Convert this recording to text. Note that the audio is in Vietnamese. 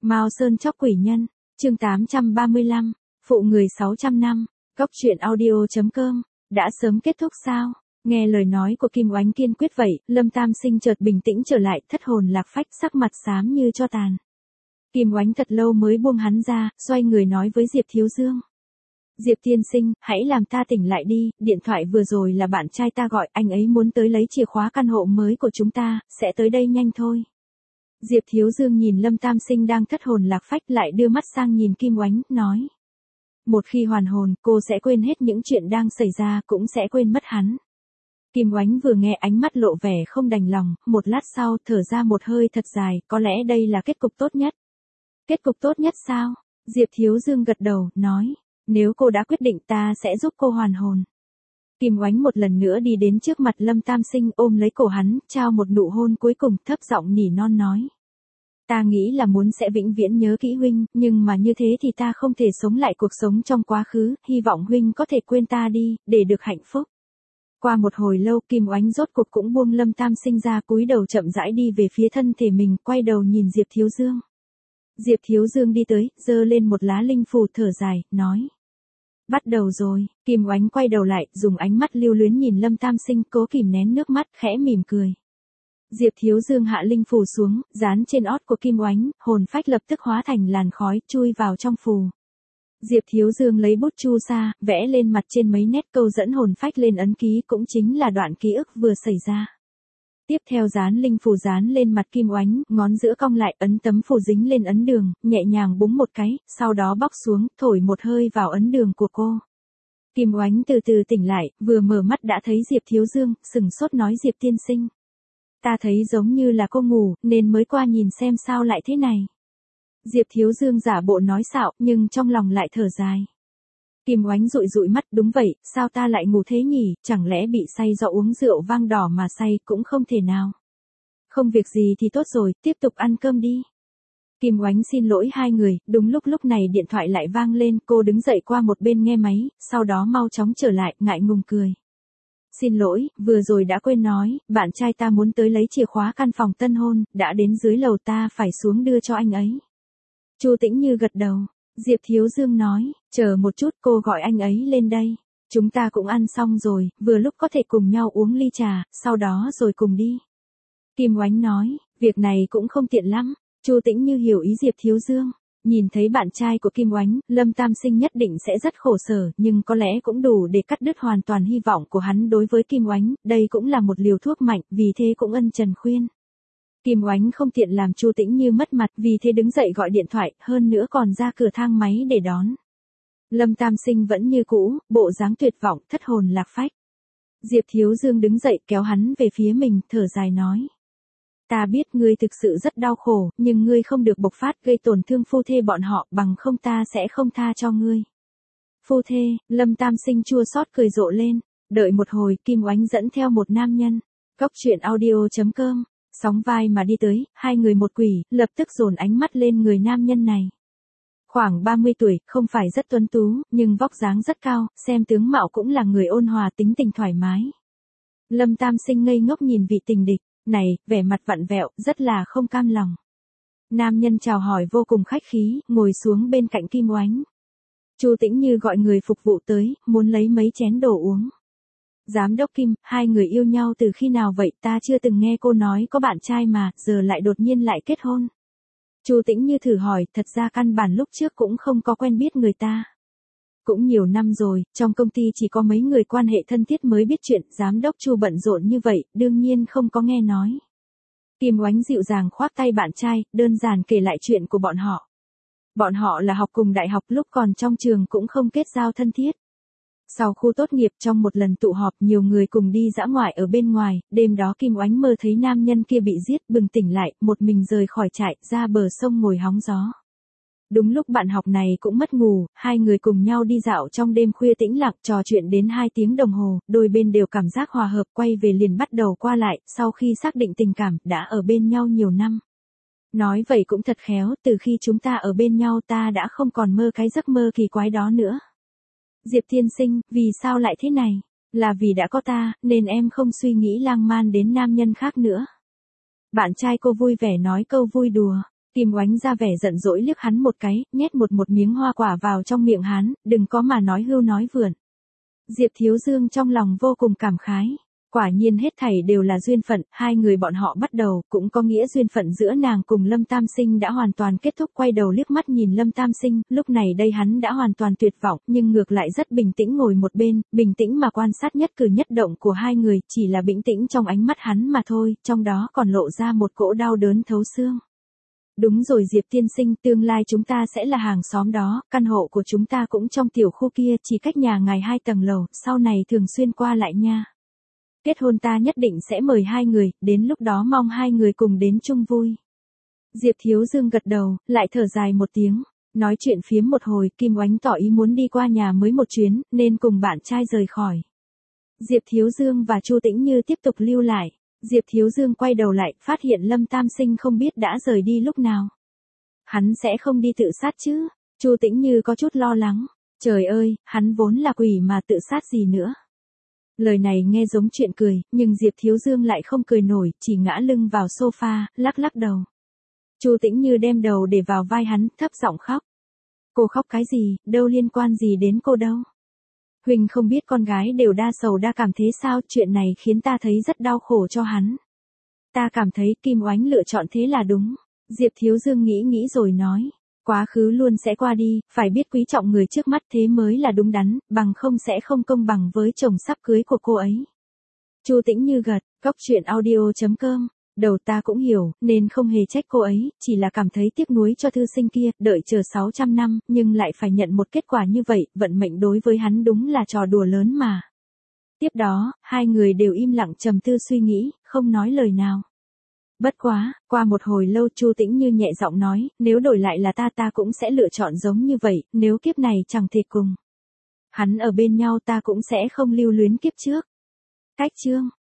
Mao Sơn chóc quỷ nhân, chương 835, phụ người 600 năm, Cóc truyện audio.com, đã sớm kết thúc sao? Nghe lời nói của Kim Oánh kiên quyết vậy, Lâm Tam Sinh chợt bình tĩnh trở lại, thất hồn lạc phách, sắc mặt xám như tro tàn. Kim Oánh thật lâu mới buông hắn ra, xoay người nói với Diệp Thiếu Dương. Diệp tiên sinh, hãy làm ta tỉnh lại đi, điện thoại vừa rồi là bạn trai ta gọi, anh ấy muốn tới lấy chìa khóa căn hộ mới của chúng ta, sẽ tới đây nhanh thôi. Diệp Thiếu Dương nhìn Lâm Tam Sinh đang thất hồn lạc phách lại đưa mắt sang nhìn Kim Oánh, nói. Một khi hoàn hồn, cô sẽ quên hết những chuyện đang xảy ra, cũng sẽ quên mất hắn. Kim Oánh vừa nghe ánh mắt lộ vẻ không đành lòng, một lát sau thở ra một hơi thật dài, có lẽ đây là kết cục tốt nhất. Kết cục tốt nhất sao? Diệp Thiếu Dương gật đầu, nói. Nếu cô đã quyết định ta sẽ giúp cô hoàn hồn. Kim Oánh một lần nữa đi đến trước mặt Lâm Tam Sinh ôm lấy cổ hắn, trao một nụ hôn cuối cùng, thấp giọng nỉ non nói. Ta nghĩ là muốn sẽ vĩnh viễn nhớ kỹ huynh, nhưng mà như thế thì ta không thể sống lại cuộc sống trong quá khứ, hy vọng huynh có thể quên ta đi, để được hạnh phúc. Qua một hồi lâu Kim Oánh rốt cuộc cũng buông Lâm Tam Sinh ra, cúi đầu chậm rãi đi về phía thân thể mình, quay đầu nhìn Diệp Thiếu Dương. Diệp Thiếu Dương đi tới, giơ lên một lá linh phù thở dài, nói. Bắt đầu rồi, Kim Oánh quay đầu lại, dùng ánh mắt lưu luyến nhìn Lâm Tam Sinh, cố kìm nén nước mắt, khẽ mỉm cười. Diệp Thiếu Dương hạ linh phù xuống, dán trên ót của Kim Oánh, hồn phách lập tức hóa thành làn khói, chui vào trong phù. Diệp Thiếu Dương lấy bút chu sa, vẽ lên mặt trên mấy nét câu dẫn hồn phách lên ấn ký, cũng chính là đoạn ký ức vừa xảy ra. Tiếp theo dán linh phù dán lên mặt Kim Oánh, ngón giữa cong lại, ấn tấm phù dính lên ấn đường, nhẹ nhàng búng một cái, sau đó bóc xuống, thổi một hơi vào ấn đường của cô. Kim Oánh từ từ tỉnh lại, vừa mở mắt đã thấy Diệp Thiếu Dương, sừng sốt nói Diệp tiên sinh. Ta thấy giống như là cô ngủ, nên mới qua nhìn xem sao lại thế này. Diệp Thiếu Dương giả bộ nói xạo, nhưng trong lòng lại thở dài. Kim Oánh dụi dụi mắt, đúng vậy, sao ta lại ngủ thế nhỉ, chẳng lẽ bị say do uống rượu vang đỏ mà say, cũng không thể nào. Không việc gì thì tốt rồi, tiếp tục ăn cơm đi. Kim Oánh xin lỗi hai người, đúng lúc này điện thoại lại vang lên, cô đứng dậy qua một bên nghe máy, sau đó mau chóng trở lại, ngại ngùng cười. Xin lỗi, vừa rồi đã quên nói, bạn trai ta muốn tới lấy chìa khóa căn phòng tân hôn, đã đến dưới lầu, ta phải xuống đưa cho anh ấy. Chu Tĩnh Như gật đầu. Diệp Thiếu Dương nói, chờ một chút, cô gọi anh ấy lên đây. Chúng ta cũng ăn xong rồi, vừa lúc có thể cùng nhau uống ly trà, sau đó rồi cùng đi. Kim Oánh nói, việc này cũng không tiện lắm. Chu Tĩnh Như hiểu ý Diệp Thiếu Dương. Nhìn thấy bạn trai của Kim Oánh, Lâm Tam Sinh nhất định sẽ rất khổ sở, nhưng có lẽ cũng đủ để cắt đứt hoàn toàn hy vọng của hắn đối với Kim Oánh, đây cũng là một liều thuốc mạnh, vì thế cũng ân cần khuyên. Kim Oánh không tiện làm Chu Tĩnh Như mất mặt, vì thế đứng dậy gọi điện thoại, hơn nữa còn ra cửa thang máy để đón. Lâm Tam Sinh vẫn như cũ, bộ dáng tuyệt vọng, thất hồn lạc phách. Diệp Thiếu Dương đứng dậy kéo hắn về phía mình, thở dài nói. Ta biết ngươi thực sự rất đau khổ, nhưng ngươi không được bộc phát gây tổn thương phu thê bọn họ, bằng không ta sẽ không tha cho ngươi. Phu thê, Lâm Tam Sinh chua xót cười rộ lên, đợi một hồi, Kim Oánh dẫn theo một nam nhân. Cóc truyện audio.com, sóng vai mà đi tới, hai người một quỷ, lập tức dồn ánh mắt lên người nam nhân này. Khoảng 30 tuổi, không phải rất tuấn tú, nhưng vóc dáng rất cao, xem tướng mạo cũng là người ôn hòa, tính tình thoải mái. Lâm Tam Sinh ngây ngốc nhìn vị tình địch này, vẻ mặt vặn vẹo, rất là không cam lòng. Nam nhân chào hỏi vô cùng khách khí, ngồi xuống bên cạnh Kim Oánh. Chu Tĩnh Như gọi người phục vụ tới, muốn lấy mấy chén đồ uống. Giám đốc Kim, hai người yêu nhau từ khi nào vậy, ta chưa từng nghe cô nói có bạn trai mà, giờ lại đột nhiên lại kết hôn. Chu Tĩnh Như thử hỏi, thật ra căn bản lúc trước cũng không có quen biết người ta. Cũng nhiều năm rồi, trong công ty chỉ có mấy người quan hệ thân thiết mới biết chuyện, giám đốc Chu bận rộn như vậy, đương nhiên không có nghe nói. Kim Oánh dịu dàng khoác tay bạn trai, đơn giản kể lại chuyện của bọn họ. Bọn họ là học cùng đại học, lúc còn trong trường cũng không kết giao thân thiết. Sau khu tốt nghiệp, trong một lần tụ họp, nhiều người cùng đi dã ngoại ở bên ngoài, đêm đó Kim Oánh mơ thấy nam nhân kia bị giết, bừng tỉnh lại, một mình rời khỏi trại, ra bờ sông ngồi hóng gió. Đúng lúc bạn học này cũng mất ngủ, hai người cùng nhau đi dạo trong đêm khuya tĩnh lặng, trò chuyện đến 2 tiếng đồng hồ, đôi bên đều cảm giác hòa hợp, quay về liền bắt đầu qua lại, sau khi xác định tình cảm, đã ở bên nhau nhiều năm. Nói vậy cũng thật khéo, từ khi chúng ta ở bên nhau ta đã không còn mơ cái giấc mơ kỳ quái đó nữa. Diệp tiên sinh, vì sao lại thế này? Là vì đã có ta, nên em không suy nghĩ lang man đến nam nhân khác nữa. Bạn trai cô vui vẻ nói câu vui đùa. Kim Oánh ra vẻ giận dỗi liếc hắn một cái, nhét một miếng hoa quả vào trong miệng hắn, đừng có mà nói hưu nói vượn. Diệp Thiếu Dương trong lòng vô cùng cảm khái. Quả nhiên hết thảy đều là duyên phận, hai người bọn họ bắt đầu, cũng có nghĩa duyên phận giữa nàng cùng Lâm Tam Sinh đã hoàn toàn kết thúc. Quay đầu liếc mắt nhìn Lâm Tam Sinh, lúc này đây hắn đã hoàn toàn tuyệt vọng, nhưng ngược lại rất bình tĩnh ngồi một bên, bình tĩnh mà quan sát nhất cử nhất động của hai người, chỉ là bình tĩnh trong ánh mắt hắn mà thôi, trong đó còn lộ ra một cỗ đau đớn thấu xương. Đúng rồi Diệp tiên sinh, tương lai chúng ta sẽ là hàng xóm đó, căn hộ của chúng ta cũng trong tiểu khu kia, chỉ cách nhà ngài 2 tầng lầu, sau này thường xuyên qua lại nha. Kết hôn ta nhất định sẽ mời hai người, đến lúc đó mong hai người cùng đến chung vui. Diệp Thiếu Dương gật đầu, lại thở dài một tiếng. Nói chuyện phiếm một hồi, Kim Oánh tỏ ý muốn đi qua nhà mới một chuyến, nên cùng bạn trai rời khỏi. Diệp Thiếu Dương và Chu Tĩnh Như tiếp tục lưu lại. Diệp Thiếu Dương quay đầu lại, phát hiện Lâm Tam Sinh không biết đã rời đi lúc nào. Hắn sẽ không đi tự sát chứ? Chu Tĩnh Như có chút lo lắng. Trời ơi, hắn vốn là quỷ mà tự sát gì nữa. Lời này nghe giống chuyện cười, nhưng Diệp Thiếu Dương lại không cười nổi, chỉ ngã lưng vào sofa, lắc lắc đầu. Chu Tĩnh Như đem đầu để vào vai hắn, thấp giọng khóc. Cô khóc cái gì, đâu liên quan gì đến cô đâu. Huỳnh không biết con gái đều đa sầu đa cảm thế sao, chuyện này khiến ta thấy rất đau khổ cho hắn. Ta cảm thấy Kim Oánh lựa chọn thế là đúng. Diệp Thiếu Dương nghĩ rồi nói. Quá khứ luôn sẽ qua đi, phải biết quý trọng người trước mắt thế mới là đúng đắn, bằng không sẽ không công bằng với chồng sắp cưới của cô ấy. Chu Tĩnh Như gật, coctruyện.audio.com. Đầu ta cũng hiểu, nên không hề trách cô ấy, chỉ là cảm thấy tiếc nuối cho thư sinh kia, đợi chờ 600 năm, nhưng lại phải nhận một kết quả như vậy, vận mệnh đối với hắn đúng là trò đùa lớn mà. Tiếp đó, hai người đều im lặng trầm tư suy nghĩ, không nói lời nào. Bất quá, qua một hồi lâu Chu Tĩnh Như nhẹ giọng nói, nếu đổi lại là ta cũng sẽ lựa chọn giống như vậy, nếu kiếp này chẳng thể cùng hắn ở bên nhau ta cũng sẽ không lưu luyến kiếp trước. Cách chương